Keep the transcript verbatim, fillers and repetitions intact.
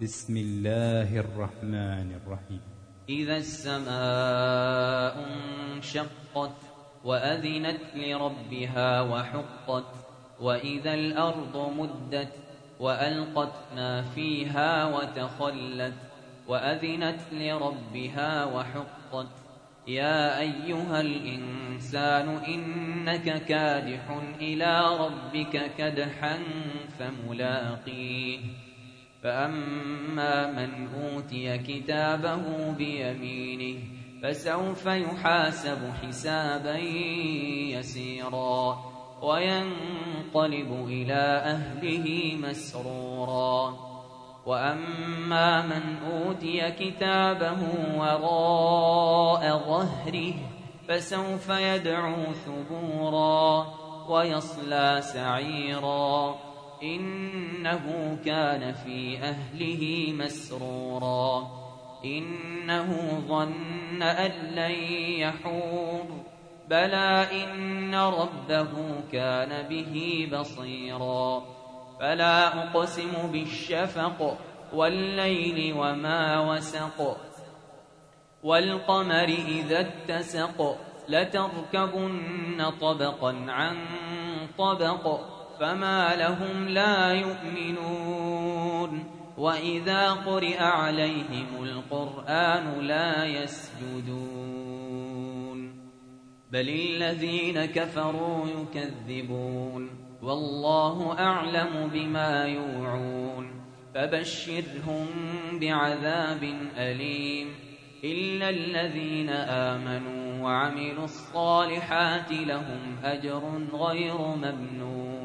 بسم الله الرحمن الرحيم. إذا السماء انشقت وأذنت لربها وحقت وإذا الأرض مدت وألقت ما فيها وتخلت وأذنت لربها وحقت يا أيها الإنسان إنك كادح إلى ربك كدحا فملاقيه فأما من أوتي كتابه بيمينه فسوف يحاسب حسابا يسيرا وينقلب إلى أهله مسرورا وأما من أوتي كتابه وراء ظهره فسوف يدعو ثبورا ويصلى سعيرا إنه كان في أهله مسرورا إنه ظن أن لن يحور بلى إن ربه كان به بصيرا فلا أقسم بالشفق والليل وما وسق والقمر إذا اتسق لتركبن طبقا عن طبق فما لهم لا يؤمنون وإذا قرئ عليهم القرآن لا يسجدون بل الذين كفروا يكذبون والله أعلم بما يوعون فبشرهم بعذاب أليم إلا الذين آمنوا وعملوا الصالحات لهم أجر غير ممنون